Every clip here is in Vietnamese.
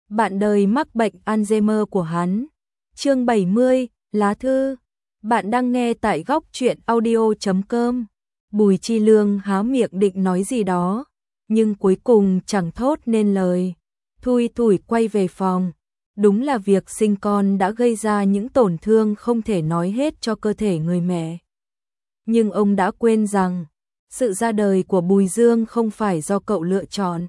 bạn đời mắc bệnh Alzheimer của hắn. Chương 70, lá thư. Bạn đang nghe tại góc truyện audio.com. Bùi Chi Lương há miệng định nói gì đó, nhưng cuối cùng chẳng thốt nên lời. Thui thủi quay về phòng. Đúng là việc sinh con đã gây ra những tổn thương không thể nói hết cho cơ thể người mẹ. Nhưng ông đã quên rằng, sự ra đời của Bùi Dương không phải do cậu lựa chọn.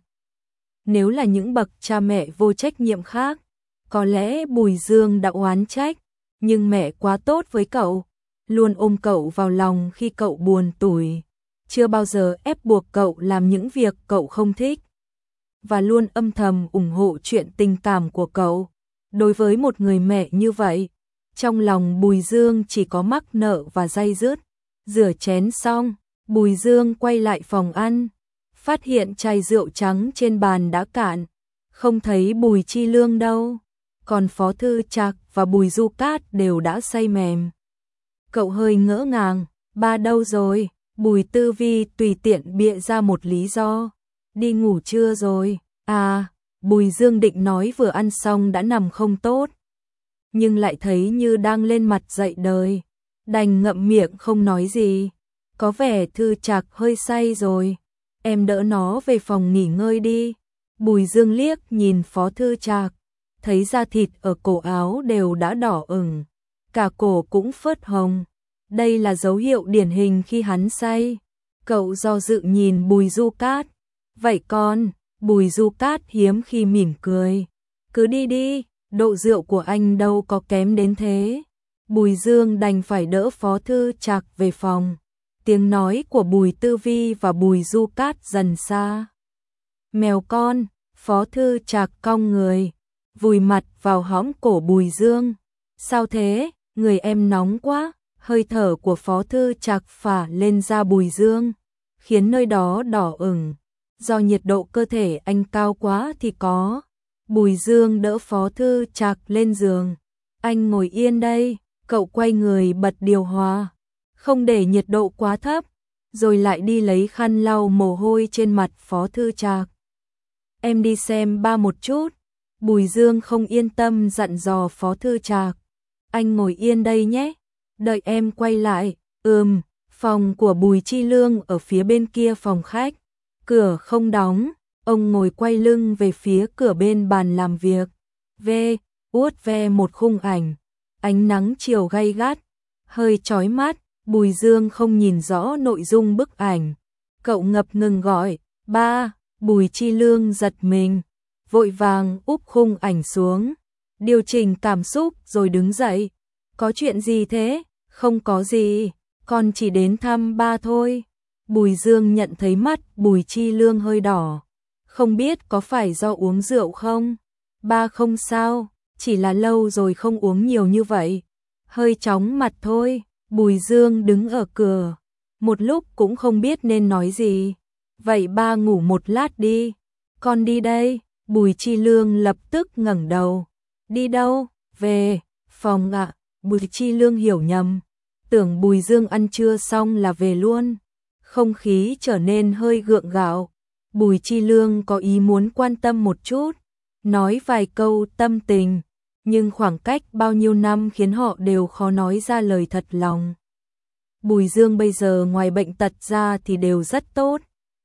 Nếu là những bậc cha mẹ vô trách nhiệm khác, có lẽ Bùi Dương đã oán trách, nhưng mẹ quá tốt với cậu, luôn ôm cậu vào lòng khi cậu buồn tủi, chưa bao giờ ép buộc cậu làm những việc cậu không thích, và luôn âm thầm ủng hộ chuyện tình cảm của cậu. Đối với một người mẹ như vậy, trong lòng Bùi Dương chỉ có mắc nợ và day dứt. Rửa chén xong, Bùi Dương quay lại phòng ăn, phát hiện chai rượu trắng trên bàn đã cạn, không thấy Bùi Chi Lương đâu, còn Phó Thư Trạc và Bùi Du Cát đều đã say mềm. Cậu hơi ngỡ ngàng, ba đâu rồi? Bùi Tư Vi tùy tiện bịa ra một lý do. Đi ngủ trưa rồi. À, Bùi Dương định nói vừa ăn xong đã nằm không tốt, nhưng lại thấy như đang lên mặt dậy đời, đành ngậm miệng không nói gì. Có vẻ Thư Trạc hơi say rồi, em đỡ nó về phòng nghỉ ngơi đi. Bùi Dương liếc nhìn Phó Thư Trạc, thấy da thịt ở cổ áo đều đã đỏ ửng, cả cổ cũng phớt hồng. Đây là dấu hiệu điển hình khi hắn say. Cậu do dự nhìn Bùi Du Cát. Vậy con? Bùi Du Cát hiếm khi mỉm cười. Cứ đi đi, độ rượu của anh đâu có kém đến thế. Bùi Dương đành phải đỡ Phó Thư Trạc về phòng. Tiếng nói của Bùi Tư Vi và Bùi Du Cát dần xa. Mèo con, Phó Thư Trạc cong người, vùi mặt vào hõm cổ Bùi Dương. Sao thế, người em nóng quá. Hơi thở của Phó Thư Trạc phả lên da Bùi Dương, khiến nơi đó đỏ ửng. Do nhiệt độ cơ thể anh cao quá thì có. Bùi Dương đỡ Phó Thư Trạc lên giường. Anh ngồi yên đây, cậu quay người bật điều hòa, không để nhiệt độ quá thấp, rồi lại đi lấy khăn lau mồ hôi trên mặt Phó Thư Trạc. Em đi xem ba một chút. Bùi Dương không yên tâm dặn dò Phó Thư Trạc. Anh ngồi yên đây nhé, đợi em quay lại. Phòng của Bùi Chi Lương ở phía bên kia phòng khách, cửa không đóng, ông ngồi quay lưng về phía cửa bên bàn làm việc, vuốt ve một khung ảnh, ánh nắng chiều gay gắt, hơi chói mắt. Bùi Dương không nhìn rõ nội dung bức ảnh, cậu ngập ngừng gọi, ba. Bùi Chi Lương giật mình, vội vàng úp khung ảnh xuống, điều chỉnh cảm xúc rồi đứng dậy. Có chuyện gì thế? Không có gì, con chỉ đến thăm ba thôi. Bùi Dương nhận thấy mắt Bùi Chi Lương hơi đỏ, không biết có phải do uống rượu không? Ba không sao, chỉ là lâu rồi không uống nhiều như vậy, hơi chóng mặt thôi. Bùi Dương đứng ở cửa, một lúc cũng không biết nên nói gì. Vậy ba ngủ một lát đi, con đi đây. Bùi Chi Lương lập tức ngẩng đầu. Đi đâu? Về phòng ạ. Bùi Chi Lương hiểu nhầm, tưởng Bùi Dương ăn trưa xong là về luôn. Không khí trở nên hơi gượng gạo. Bùi Chi Lương có ý muốn quan tâm một chút, nói vài câu tâm tình, nhưng khoảng cách bao nhiêu năm khiến họ đều khó nói ra lời thật lòng. Bùi Dương bây giờ ngoài bệnh tật ra thì đều rất tốt.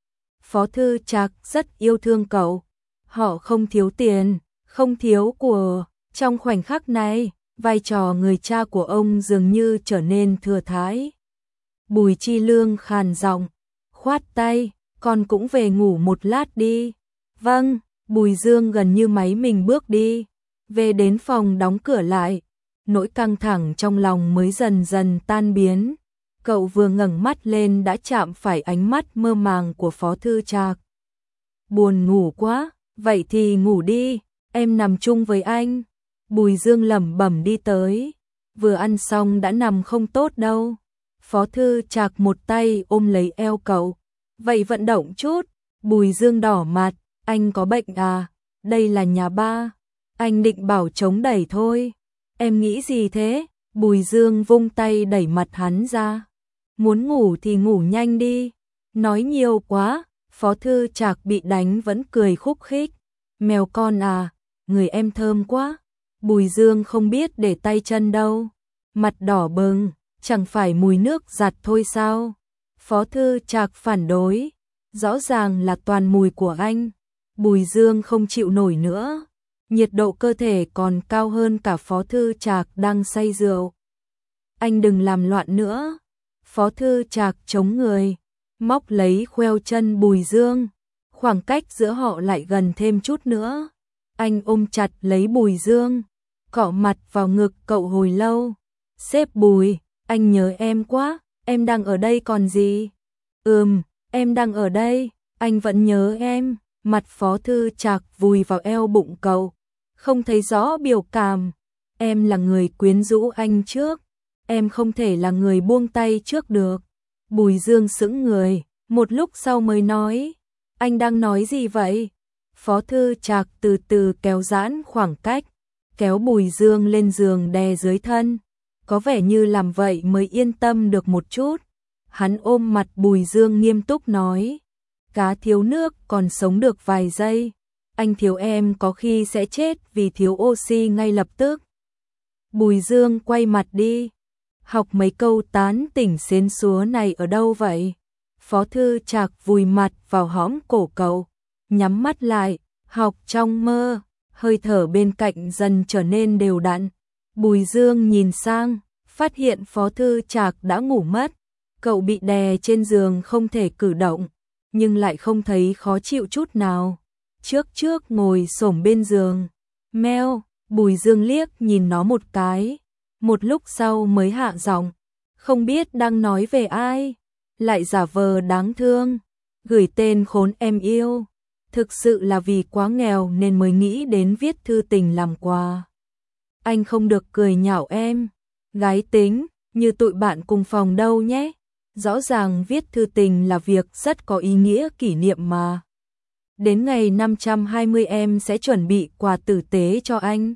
Phó Thư Trạc rất yêu thương cậu. Họ không thiếu tiền, không thiếu của. Trong khoảnh khắc này, vai trò người cha của ông dường như trở nên thừa thãi. Bùi Chi Lương khàn giọng, khoát tay, con cũng về ngủ một lát đi. Vâng. Bùi Dương gần như máy mình bước đi, về đến phòng đóng cửa lại, nỗi căng thẳng trong lòng mới dần dần tan biến. Cậu vừa ngẩng mắt lên đã chạm phải ánh mắt mơ màng của Phó Thư Trạc. Buồn ngủ quá, vậy thì ngủ đi, em nằm chung với anh. Bùi Dương lẩm bẩm đi tới, vừa ăn xong đã nằm không tốt đâu. Phó Thư Trạc một tay ôm lấy eo cậu, vậy vận động chút. Bùi Dương đỏ mặt, anh có bệnh à? Đây là nhà ba. Anh định bảo chống đẩy thôi. Em nghĩ gì thế? Bùi Dương vung tay đẩy mặt hắn ra. Muốn ngủ thì ngủ nhanh đi. Nói nhiều quá. Phó Thư Trạc bị đánh vẫn cười khúc khích. Mèo con à, người em thơm quá. Bùi Dương không biết để tay chân đâu, mặt đỏ bừng, chẳng phải mùi nước giặt thôi sao? Phó Thư Trạc phản đối, rõ ràng là toàn mùi của anh. Bùi Dương không chịu nổi nữa, nhiệt độ cơ thể còn cao hơn cả Phó Thư Trạc đang say rượu. Anh đừng làm loạn nữa. Phó Thư Trạc chống người, móc lấy khoeo chân Bùi Dương, khoảng cách giữa họ lại gần thêm chút nữa. Anh ôm chặt lấy Bùi Dương, cọ mặt vào ngực cậu hồi lâu. Sếp Bùi, anh nhớ em quá, em đang ở đây còn gì? Em đang ở đây, anh vẫn nhớ em. Mặt Phó Thư Trạc vùi vào eo bụng cậu, không thấy rõ biểu cảm. Em là người quyến rũ anh trước, em không thể là người buông tay trước được. Bùi Dương sững người, một lúc sau mới nói, anh đang nói gì vậy? Phó Thư Trạc từ từ kéo giãn khoảng cách, kéo Bùi Dương lên giường đè dưới thân, có vẻ như làm vậy mới yên tâm được một chút. Hắn ôm mặt Bùi Dương nghiêm túc nói, cá thiếu nước còn sống được vài giây, anh thiếu em có khi sẽ chết vì thiếu oxy ngay lập tức. Bùi Dương quay mặt đi, học mấy câu tán tỉnh xến xúa này ở đâu vậy? Phó Thư Trạc vùi mặt vào hõm cổ cậu, nhắm mắt lại, học trong mơ, hơi thở bên cạnh dần trở nên đều đặn. Bùi Dương nhìn sang, phát hiện Phó Thư Trạc đã ngủ mất, cậu bị đè trên giường không thể cử động, nhưng lại không thấy khó chịu chút nào. Trước ngồi xổm bên giường, meo, Bùi Dương liếc nhìn nó một cái, một lúc sau mới hạ giọng, không biết đang nói về ai, lại giả vờ đáng thương, gửi tên khốn em yêu, thực sự là vì quá nghèo nên mới nghĩ đến viết thư tình làm quà. Anh không được cười nhạo em, gái tính, như tụi bạn cùng phòng đâu nhé, rõ ràng viết thư tình là việc rất có ý nghĩa kỷ niệm mà. Đến ngày 520 em sẽ chuẩn bị quà tử tế cho anh.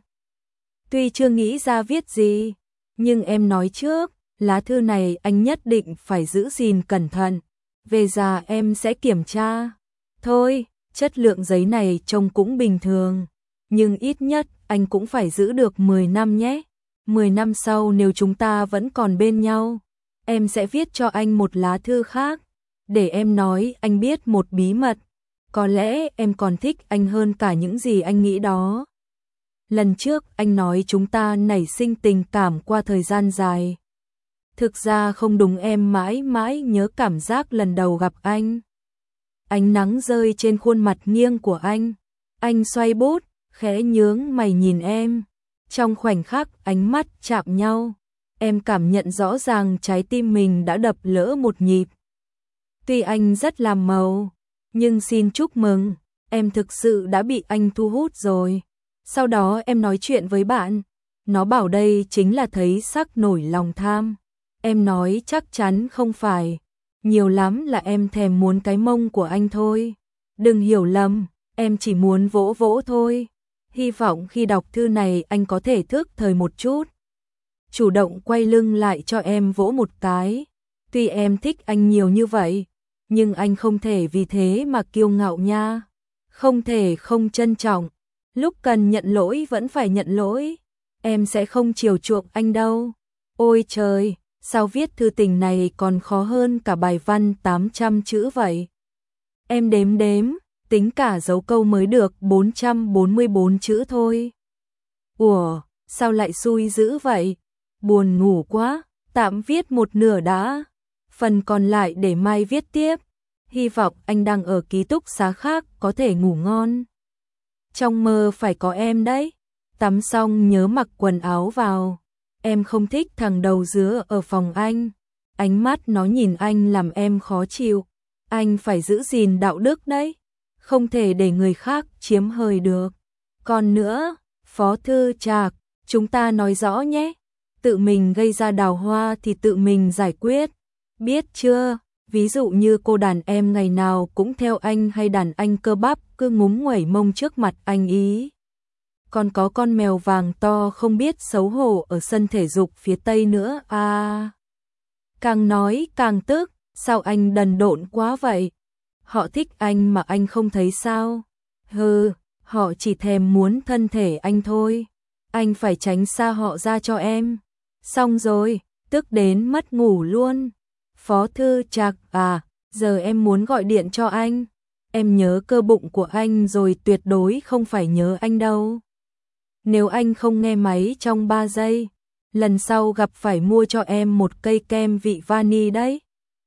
Tuy chưa nghĩ ra viết gì, nhưng em nói trước, lá thư này anh nhất định phải giữ gìn cẩn thận, về già em sẽ kiểm tra. Thôi, chất lượng giấy này trông cũng bình thường, nhưng ít nhất anh cũng phải giữ được 10 năm nhé. 10 năm sau nếu chúng ta vẫn còn bên nhau, em sẽ viết cho anh một lá thư khác, để em nói anh biết một bí mật. Có lẽ em còn thích anh hơn cả những gì anh nghĩ đó. Lần trước anh nói chúng ta nảy sinh tình cảm qua thời gian dài. Thực ra không đúng, em mãi mãi nhớ cảm giác lần đầu gặp anh. Ánh nắng rơi trên khuôn mặt nghiêng của anh xoay bút, khẽ nhướng mày nhìn em. Trong khoảnh khắc ánh mắt chạm nhau, em cảm nhận rõ ràng trái tim mình đã đập lỡ một nhịp. Tuy anh rất làm màu, nhưng xin chúc mừng, em thực sự đã bị anh thu hút rồi. Sau đó em nói chuyện với bạn, nó bảo đây chính là thấy sắc nổi lòng tham. Em nói chắc chắn không phải, nhiều lắm là em thèm muốn cái mông của anh thôi. Đừng hiểu lầm, em chỉ muốn vỗ vỗ thôi. Hy vọng khi đọc thư này anh có thể thức thời một chút, chủ động quay lưng lại cho em vỗ một cái. Tuy em thích anh nhiều như vậy, nhưng anh không thể vì thế mà kiêu ngạo nha. Không thể không trân trọng, lúc cần nhận lỗi vẫn phải nhận lỗi. Em sẽ không chiều chuộng anh đâu. Ôi trời, sao viết thư tình này còn khó hơn cả bài văn 800 chữ vậy? Em đếm, tính cả dấu câu mới được 444 chữ thôi. Ủa, sao lại xui dữ vậy? Buồn ngủ quá, tạm viết một nửa đã. Phần còn lại để mai viết tiếp. Hy vọng anh đang ở ký túc xá khác có thể ngủ ngon. Trong mơ phải có em đấy. Tắm xong nhớ mặc quần áo vào. Em không thích thằng đầu dứa ở phòng anh. Ánh mắt nó nhìn anh làm em khó chịu. Anh phải giữ gìn đạo đức đấy, không thể để người khác chiếm hời được. Còn nữa, Phó Thư Trạc, chúng ta nói rõ nhé. Tự mình gây ra đào hoa thì tự mình giải quyết, biết chưa? Ví dụ như cô đàn em ngày nào cũng theo anh, hay đàn anh cơ bắp cứ ngúng nguẩy mông trước mặt anh ý. Còn có con mèo vàng to không biết xấu hổ ở sân thể dục phía Tây nữa à. Càng nói càng tức, sao anh đần độn quá vậy? Họ thích anh mà anh không thấy sao? Hừ, họ chỉ thèm muốn thân thể anh thôi. Anh phải tránh xa họ ra cho em. Xong rồi, tức đến mất ngủ luôn. Phó Thư Trạc à, giờ em muốn gọi điện cho anh. Em nhớ cơ bụng của anh rồi, tuyệt đối không phải nhớ anh đâu. Nếu anh không nghe máy trong 3 giây, lần sau gặp phải mua cho em một cây kem vị vani đấy.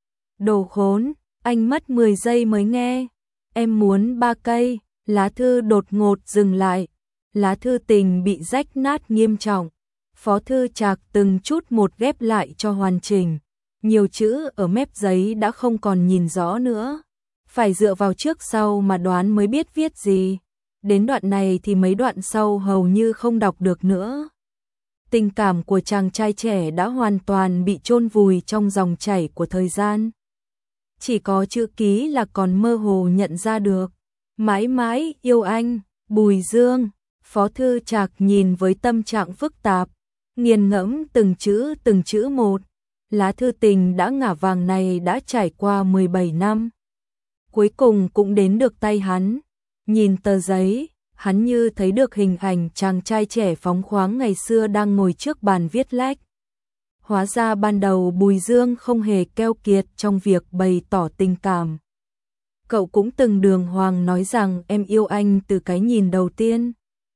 Đồ khốn, anh mất 10 giây mới nghe. Em muốn 3 cây. Lá thư đột ngột dừng lại. Lá thư tình bị rách nát nghiêm trọng. Phó Thư Trạc từng chút một ghép lại cho hoàn chỉnh. Nhiều chữ ở mép giấy đã không còn nhìn rõ nữa. Phải dựa vào trước sau mà đoán mới biết viết gì. Đến đoạn này thì mấy đoạn sau hầu như không đọc được nữa. Tình cảm của chàng trai trẻ đã hoàn toàn bị chôn vùi trong dòng chảy của thời gian. Chỉ có chữ ký là còn mơ hồ nhận ra được. Mãi mãi yêu anh, Bùi Dương. Phó Thư Trạc nhìn với tâm trạng phức tạp, nghiền ngẫm từng chữ một. Lá thư tình đã ngả vàng này đã trải qua 17 năm. Cuối cùng cũng đến được tay hắn. Nhìn tờ giấy, hắn như thấy được hình ảnh chàng trai trẻ phóng khoáng ngày xưa đang ngồi trước bàn viết lách. Hóa ra ban đầu Bùi Dương không hề keo kiệt trong việc bày tỏ tình cảm. Cậu cũng từng đường hoàng nói rằng em yêu anh từ cái nhìn đầu tiên.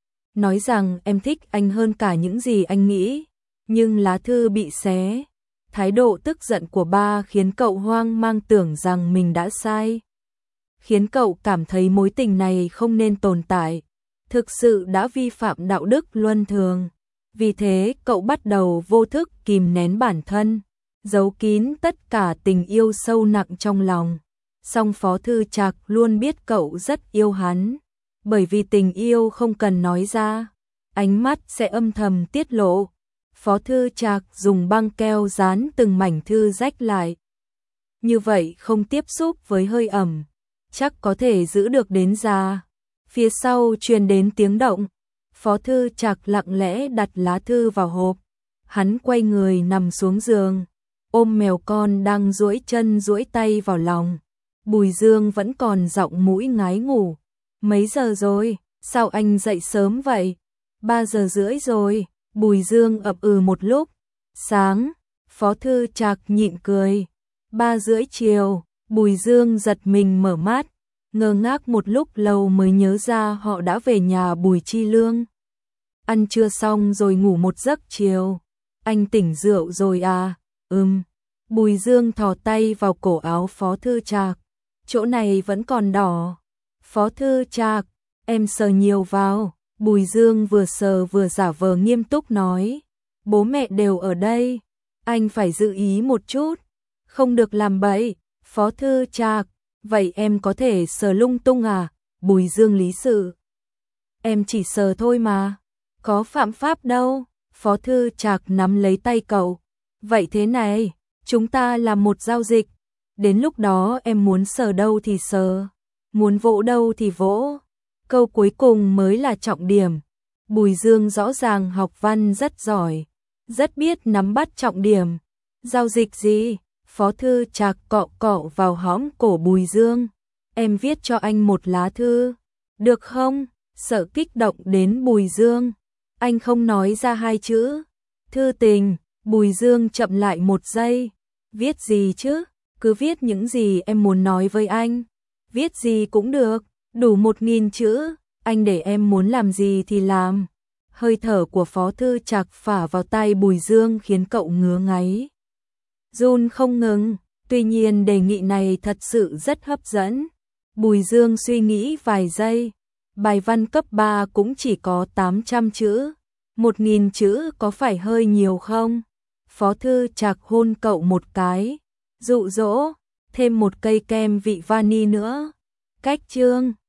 Nói rằng em thích anh hơn cả những gì anh nghĩ. Nhưng lá thư bị xé. Thái độ tức giận của ba khiến cậu hoang mang tưởng rằng mình đã sai. Khiến cậu cảm thấy mối tình này không nên tồn tại. Thực sự đã vi phạm đạo đức luân thường. Vì thế cậu bắt đầu vô thức kìm nén bản thân, giấu kín tất cả tình yêu sâu nặng trong lòng. Song Phó Thư Trạc luôn biết cậu rất yêu hắn. Bởi vì tình yêu không cần nói ra, ánh mắt sẽ âm thầm tiết lộ. Phó Thư Trạc dùng băng keo dán từng mảnh thư rách lại. Như vậy không tiếp xúc với hơi ẩm, chắc có thể giữ được đến già. Phía sau truyền đến tiếng động. Phó Thư Trạc lặng lẽ đặt lá thư vào hộp. Hắn quay người nằm xuống giường, ôm mèo con đang duỗi chân duỗi tay vào lòng. Bùi Dương vẫn còn giọng mũi ngái ngủ. Mấy giờ rồi? Sao anh dậy sớm vậy? 3 giờ rưỡi rồi. Bùi Dương ậm ừ một lúc. Sáng. Phó Thư Trạc nhịn cười. 3 rưỡi chiều. Bùi Dương giật mình mở mắt, ngơ ngác một lúc lâu mới nhớ ra họ đã về nhà Bùi Chi Lương. Ăn trưa xong rồi ngủ một giấc chiều. Anh tỉnh rượu rồi à? Bùi Dương thò tay vào cổ áo Phó Thư Trạc. Chỗ này vẫn còn đỏ. Phó Thư Trạc, em sờ nhiều vào. Bùi Dương vừa sờ vừa giả vờ nghiêm túc nói. Bố mẹ đều ở đây. Anh phải giữ ý một chút. Không được làm bậy. Phó Thư Trạc, vậy em có thể sờ lung tung à? Bùi Dương lý sự. Em chỉ sờ thôi mà. Có phạm pháp đâu. Phó Thư Trạc nắm lấy tay cậu. Vậy thế này, chúng ta làm một giao dịch. Đến lúc đó em muốn sờ đâu thì sờ, muốn vỗ đâu thì vỗ. Câu cuối cùng mới là trọng điểm. Bùi Dương rõ ràng học văn rất giỏi, rất biết nắm bắt trọng điểm. Giao dịch gì? Phó Thư Trạc cọ cọ vào hõm cổ Bùi Dương. Em viết cho anh một lá thư, được không? Sợ kích động đến Bùi Dương, anh không nói ra 2 chữ. Thư tình. Bùi Dương chậm lại 1 giây. Viết gì chứ? Cứ viết những gì em muốn nói với anh. Viết gì cũng được, đủ 1000 chữ. Anh để em muốn làm gì thì làm. Hơi thở của Phó Thư Trạc phả vào tai Bùi Dương khiến cậu ngứa ngáy. Run không ngừng. Tuy nhiên đề nghị này thật sự rất hấp dẫn. Bùi Dương suy nghĩ vài giây. Bài văn cấp 3 cũng chỉ có 800 chữ. 1000 chữ có phải hơi nhiều không? Phó Thư Trạc hôn cậu một cái. Dụ dỗ, thêm một cây kem vị vani nữa. Cách chương